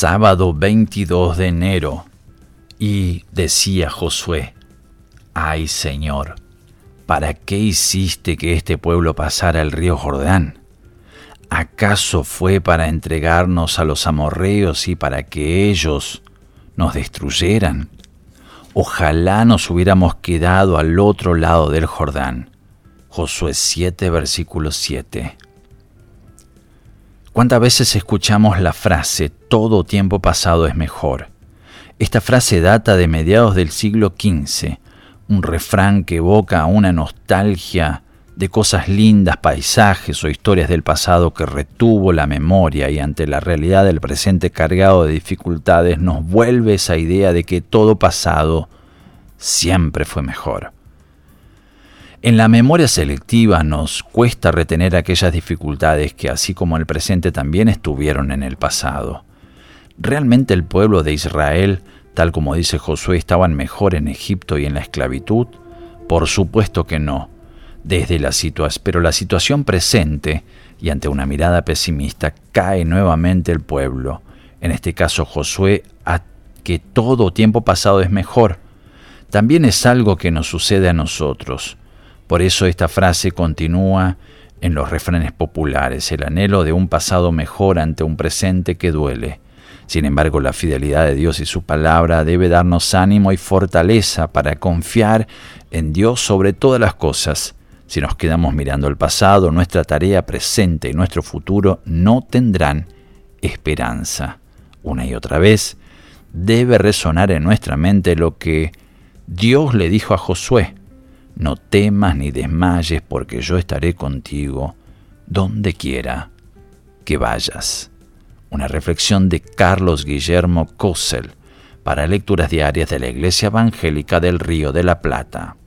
sábado 22 de enero, y decía Josué: «Ay, Señor, ¿para qué hiciste que este pueblo pasara el río Jordán? ¿Acaso fue para entregarnos a los amorreos y para que ellos nos destruyeran? Ojalá nos hubiéramos quedado al otro lado del Jordán». Josué 7, versículo 7. ¿Cuántas veces escuchamos la frase «todo tiempo pasado es mejor»? Esta frase data de mediados del siglo XV, un refrán que evoca una nostalgia de cosas lindas, paisajes o historias del pasado que retuvo la memoria, y ante la realidad del presente cargado de dificultades nos vuelve esa idea de que todo pasado siempre fue mejor. En la memoria selectiva nos cuesta retener aquellas dificultades que, así como el presente, también estuvieron en el pasado. ¿Realmente el pueblo de Israel, tal como dice Josué, estaban mejor en Egipto y en la esclavitud? Por supuesto que no. Pero la situación presente, y ante una mirada pesimista, cae nuevamente el pueblo, en este caso Josué, a que todo tiempo pasado es mejor. También es algo que nos sucede a nosotros. Por eso esta frase continúa en los refranes populares: el anhelo de un pasado mejor ante un presente que duele. Sin embargo, la fidelidad de Dios y su palabra debe darnos ánimo y fortaleza para confiar en Dios sobre todas las cosas. Si nos quedamos mirando el pasado, nuestra tarea presente y nuestro futuro no tendrán esperanza. Una y otra vez debe resonar en nuestra mente lo que Dios le dijo a Josué: «No temas ni desmayes, porque yo estaré contigo donde quiera que vayas». Una reflexión de Carlos Guillermo Kossel para Lecturas Diarias de la Iglesia Evangélica del Río de la Plata.